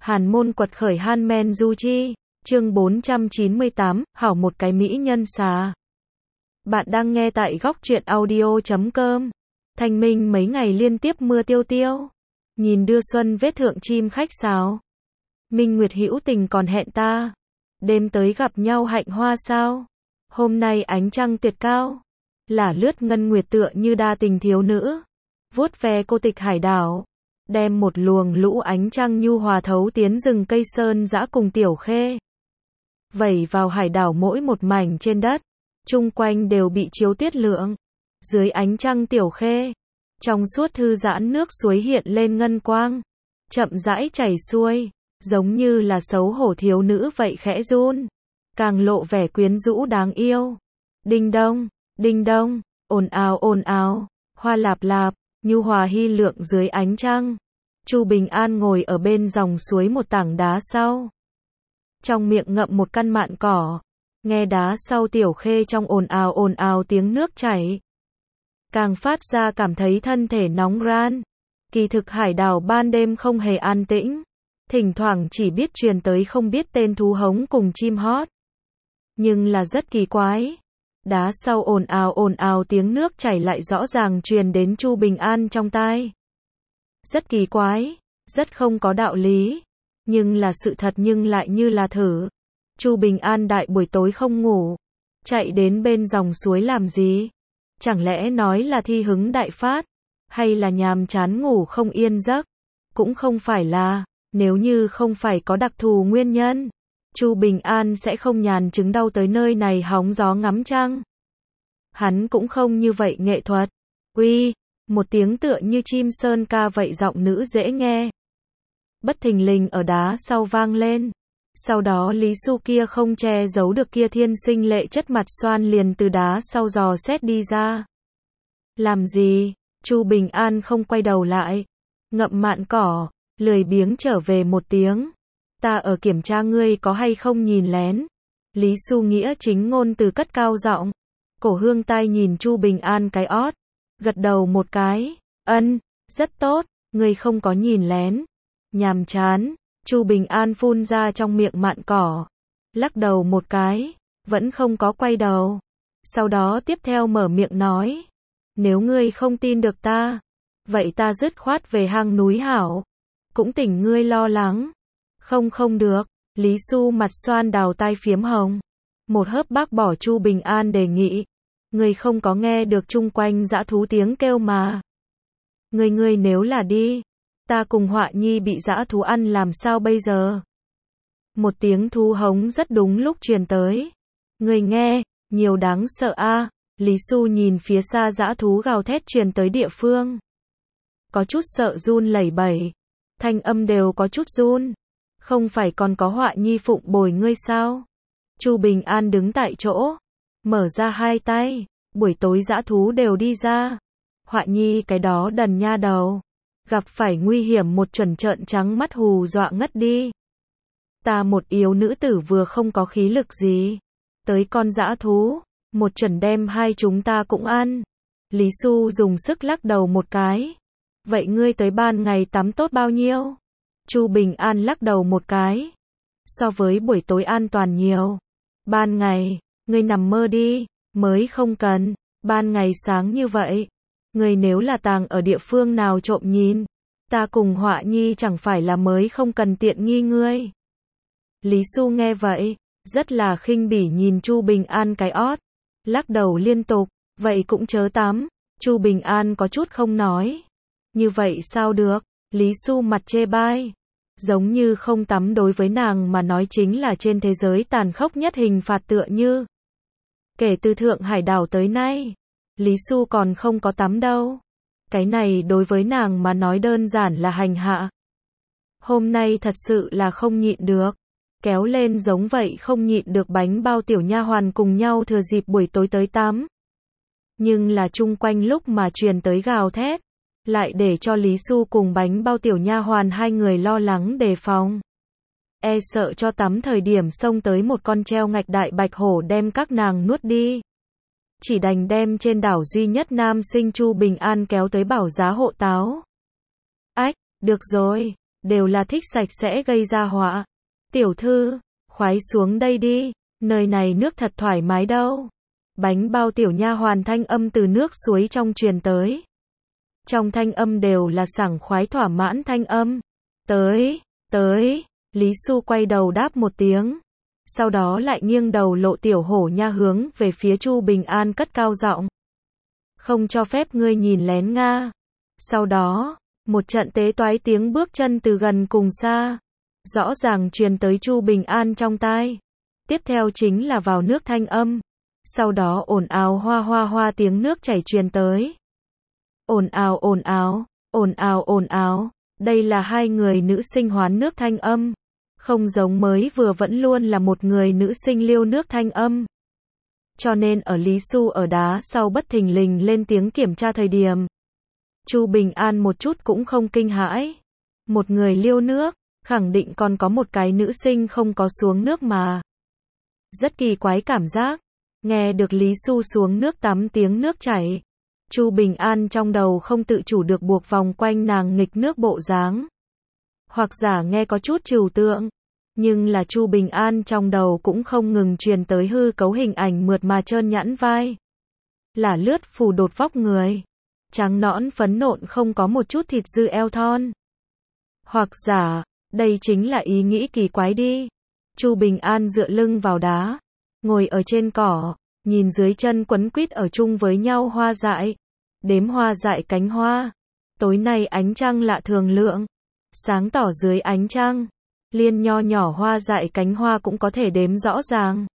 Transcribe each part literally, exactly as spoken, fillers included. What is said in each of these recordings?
Hàn môn quật khởi Han Men Du Chi, chương bốn trăm chín mươi tám, hảo một cái mỹ nhân xà. Bạn đang nghe tại góc truyện audio chấm com. Thanh minh mấy ngày liên tiếp mưa tiêu tiêu. Nhìn đưa xuân vết thượng chim khách sáo. Minh Nguyệt hữu tình còn hẹn ta. Đêm tới gặp nhau hạnh hoa sao. Hôm nay ánh trăng tuyệt cao. Lả lướt ngân nguyệt tựa như đa tình thiếu nữ. Vuốt ve cô tịch hải đảo. Đem một luồng lũ ánh trăng nhu hòa thấu tiến rừng cây sơn dã cùng tiểu khê. Vẩy vào hải đảo mỗi một mảnh trên đất. Chung quanh đều bị chiếu tuyết lượng. Dưới ánh trăng tiểu khê. Trong suốt thư giãn nước suối hiện lên ngân quang. Chậm rãi chảy xuôi. Giống như là xấu hổ thiếu nữ vậy khẽ run. Càng lộ vẻ quyến rũ đáng yêu. Đinh đông, đinh đông, ồn ào ồn ào. Hoa lạp lạp, nhu hòa hy lượng dưới ánh trăng. Chu Bình An ngồi ở bên dòng suối một tảng đá sau. Trong miệng ngậm một căn mạn cỏ. Nghe đá sau tiểu khê trong ồn ào ồn ào tiếng nước chảy. Càng phát ra cảm thấy thân thể nóng ran. Kỳ thực hải đảo ban đêm không hề an tĩnh. Thỉnh thoảng chỉ biết truyền tới không biết tên thú hống cùng chim hót. Nhưng là rất kỳ quái. Đá sau ồn ào ồn ào tiếng nước chảy lại rõ ràng truyền đến Chu Bình An trong tai. Rất kỳ quái, rất không có đạo lý, nhưng là sự thật nhưng lại như là thử. Chu Bình An đại buổi tối không ngủ, chạy đến bên dòng suối làm gì? Chẳng lẽ nói là thi hứng đại phát, hay là nhàm chán ngủ không yên giấc? Cũng không phải là, nếu như không phải có đặc thù nguyên nhân, Chu Bình An sẽ không nhàn chứng đau tới nơi này hóng gió ngắm trăng. Hắn cũng không như vậy nghệ thuật. Uy, một tiếng tựa như chim sơn ca vậy giọng nữ dễ nghe. Bất thình lình ở đá sau vang lên. Sau đó Lý Xu kia không che giấu được kia thiên sinh lệ chất mặt xoan liền từ đá sau dò xét đi ra. Làm gì? Chu Bình An không quay đầu lại. Ngậm mạn cỏ, lười biếng trở về một tiếng. Ta ở kiểm tra ngươi có hay không nhìn lén. Lý Xu nghĩa chính ngôn từ cất cao giọng. Cổ hương tai nhìn Chu Bình An cái ót. Gật đầu một cái. Ân, rất tốt, ngươi không có nhìn lén. Nhàm chán. Chu Bình An phun ra trong miệng mạn cỏ. Lắc đầu một cái. Vẫn không có quay đầu. Sau đó tiếp theo mở miệng nói. Nếu ngươi không tin được ta. Vậy ta dứt khoát về hang núi hảo. Cũng tỉnh ngươi lo lắng. Không không được. Lý Xu mặt xoan đào tai phiếm hồng. Một hớp bác bỏ Chu Bình An đề nghị. Ngươi không có nghe được chung quanh dã thú tiếng kêu mà. Ngươi ngươi nếu là đi. Ta cùng Họa Nhi bị dã thú ăn làm sao bây giờ? Một tiếng thú hống rất đúng lúc truyền tới. Ngươi nghe, nhiều đáng sợ a. Lý Xu nhìn phía xa dã thú gào thét truyền tới địa phương. Có chút sợ run lẩy bẩy. Thanh âm đều có chút run. Không phải còn có Họa Nhi phụng bồi ngươi sao? Chu Bình An đứng tại chỗ. Mở ra hai tay. Buổi tối dã thú đều đi ra. Họa Nhi cái đó đần nha đầu. Gặp phải nguy hiểm một chuẩn trợn trắng mắt hù dọa ngất đi. Ta một yếu nữ tử vừa không có khí lực gì. Tới con dã thú. Một chuẩn đem hai chúng ta cũng ăn. Lý Xu dùng sức lắc đầu một cái. Vậy ngươi tới ban ngày tắm tốt bao nhiêu? Chu Bình An lắc đầu một cái. So với buổi tối an toàn nhiều. Ban ngày, ngươi nằm mơ đi. Mới không cần. Ban ngày sáng như vậy. Ngươi nếu là tàng ở địa phương nào trộm nhìn. Ta cùng Họa Nhi chẳng phải là mới không cần tiện nghi ngươi. Lý Xu nghe vậy. Rất là khinh bỉ nhìn Chu Bình An cái ót. Lắc đầu liên tục. Vậy cũng chớ tắm. Chu Bình An có chút không nói. Như vậy sao được? Lý Xu mặt chê bai. Giống như không tắm đối với nàng mà nói chính là trên thế giới tàn khốc nhất hình phạt tựa như. Kể từ Thượng Hải đảo tới nay, Lý Xu còn không có tắm đâu. Cái này đối với nàng mà nói đơn giản là hành hạ. Hôm nay thật sự là không nhịn được. Kéo lên giống vậy không nhịn được bánh bao tiểu nha hoàn cùng nhau thừa dịp buổi tối tới tắm. Nhưng là chung quanh lúc mà truyền tới gào thét. Lại để cho Lý Xu cùng bánh bao tiểu nha hoàn hai người lo lắng đề phòng. E sợ cho tắm thời điểm xông tới một con treo ngạch đại bạch hổ đem các nàng nuốt đi. Chỉ đành đem trên đảo duy nhất nam sinh Chu Bình An kéo tới bảo giá hộ táo. Ách, được rồi, đều là thích sạch sẽ gây ra họa. Tiểu thư, khoái xuống đây đi, nơi này nước thật thoải mái đâu. Bánh bao tiểu nha hoàn thanh âm từ nước suối trong truyền tới. Trong thanh âm đều là sảng khoái thỏa mãn thanh âm. Tới, tới, Lý Xu quay đầu đáp một tiếng. Sau đó lại nghiêng đầu lộ tiểu hổ nha hướng về phía Chu Bình An cất cao giọng. Không cho phép ngươi nhìn lén Nga. Sau đó, một trận tế toái tiếng bước chân từ gần cùng xa, rõ ràng truyền tới Chu Bình An trong tai. Tiếp theo chính là vào nước thanh âm. Sau đó ồn ào hoa hoa hoa tiếng nước chảy truyền tới. Ồn ào ồn ào, ồn ào ồn ào, đây là hai người nữ sinh hoán nước thanh âm. Không giống mới vừa vẫn luôn là một người nữ sinh liêu nước thanh âm. Cho nên ở Lý Xu ở đá sau bất thình lình lên tiếng kiểm tra thời điểm, Chu Bình An một chút cũng không kinh hãi. Một người liêu nước, khẳng định còn có một cái nữ sinh không có xuống nước mà. Rất kỳ quái cảm giác, nghe được Lý Xu xuống nước tắm tiếng nước chảy. Chu Bình An trong đầu không tự chủ được buộc vòng quanh nàng nghịch nước bộ dáng. Hoặc giả nghe có chút trừu tượng, nhưng là Chu Bình An trong đầu cũng không ngừng truyền tới hư cấu hình ảnh mượt mà trơn nhẵn vai. Là lướt phù đột vóc người, trắng nõn phấn nộn không có một chút thịt dư eo thon. Hoặc giả, đây chính là ý nghĩ kỳ quái đi. Chu Bình An dựa lưng vào đá, ngồi ở trên cỏ, nhìn dưới chân quấn quýt ở chung với nhau hoa dại, đếm hoa dại cánh hoa. Tối nay ánh trăng lạ thường lượng, sáng tỏ dưới ánh trăng, liên nho nhỏ hoa dại cánh hoa cũng có thể đếm rõ ràng.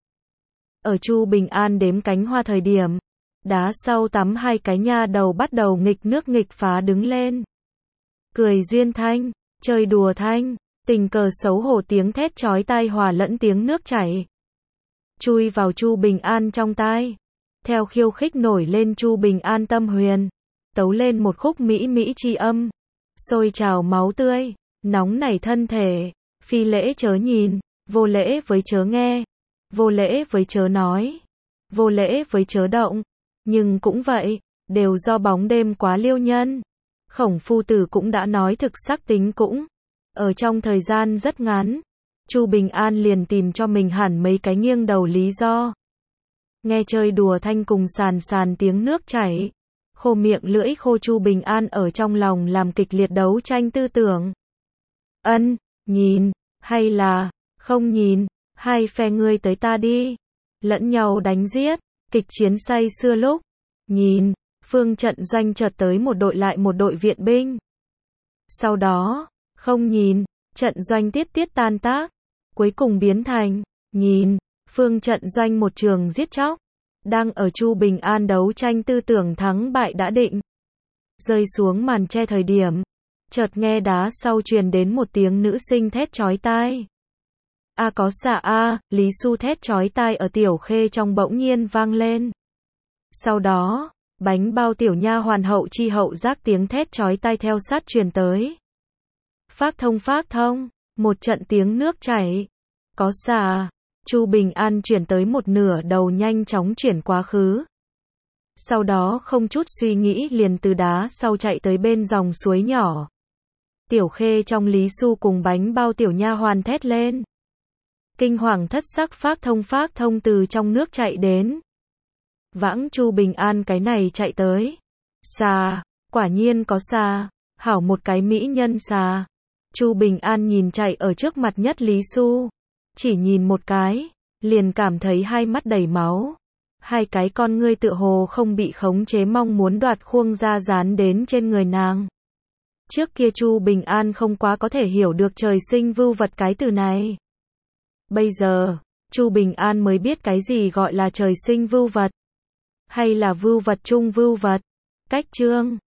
Ở Chu Bình An đếm cánh hoa thời điểm, đá sau tắm hai cái nha đầu bắt đầu nghịch nước nghịch phá đứng lên. Cười duyên thanh, chơi đùa thanh, tình cờ xấu hổ tiếng thét chói tai hòa lẫn tiếng nước chảy. Chui vào Chu Bình An trong tai. Theo khiêu khích nổi lên Chu Bình An tâm huyền, tấu lên một khúc mỹ mỹ chi âm. Sôi trào máu tươi, nóng nảy thân thể, phi lễ chớ nhìn, vô lễ với chớ nghe, vô lễ với chớ nói, vô lễ với chớ động. Nhưng cũng vậy, đều do bóng đêm quá liêu nhân. Khổng phu tử cũng đã nói thực sắc tính cũng. Ở trong thời gian rất ngắn, Chu Bình An liền tìm cho mình hẳn mấy cái nghiêng đầu lý do. Nghe chơi đùa thanh cùng sàn sàn tiếng nước chảy. Khô miệng lưỡi khô Chu Bình An ở trong lòng làm kịch liệt đấu tranh tư tưởng. Ân, nhìn, hay là, không nhìn, hai phe ngươi tới ta đi. Lẫn nhau đánh giết, kịch chiến say xưa lúc. Nhìn, phương trận doanh chợt tới một đội lại một đội viện binh. Sau đó, không nhìn, trận doanh tiết tiết tan tác. Cuối cùng biến thành, nhìn, phương trận doanh một trường giết chóc. Đang ở Chu Bình An đấu tranh tư tưởng thắng bại đã định. Rơi xuống màn che thời điểm, chợt nghe đá sau truyền đến một tiếng nữ sinh thét chói tai. A có xạ a, Lý Xu thét chói tai ở Tiểu Khê trong bỗng nhiên vang lên. Sau đó, bánh bao tiểu nha hoàn hậu chi hậu giác tiếng thét chói tai theo sát truyền tới. Phác thông phác thông, một trận tiếng nước chảy. Có xà. Chu Bình An chuyển tới một nửa đầu nhanh chóng chuyển quá khứ. Sau đó không chút suy nghĩ liền từ đá sau chạy tới bên dòng suối nhỏ. Tiểu Khê trong Lý Xu cùng bánh bao tiểu nha hoàn thét lên. Kinh hoàng thất sắc phác thông phác thông từ trong nước chạy đến. Vãng Chu Bình An cái này chạy tới. Xà, quả nhiên có xà, hảo một cái mỹ nhân xà. Chu Bình An nhìn chạy ở trước mặt nhất Lý Xu. Chỉ nhìn một cái, liền cảm thấy hai mắt đầy máu. Hai cái con ngươi tựa hồ không bị khống chế mong muốn đoạt khuông ra dán đến trên người nàng. Trước kia Chu Bình An không quá có thể hiểu được trời sinh vưu vật cái từ này. Bây giờ, Chu Bình An mới biết cái gì gọi là trời sinh vưu vật. Hay là vưu vật chung vưu vật. Cách chương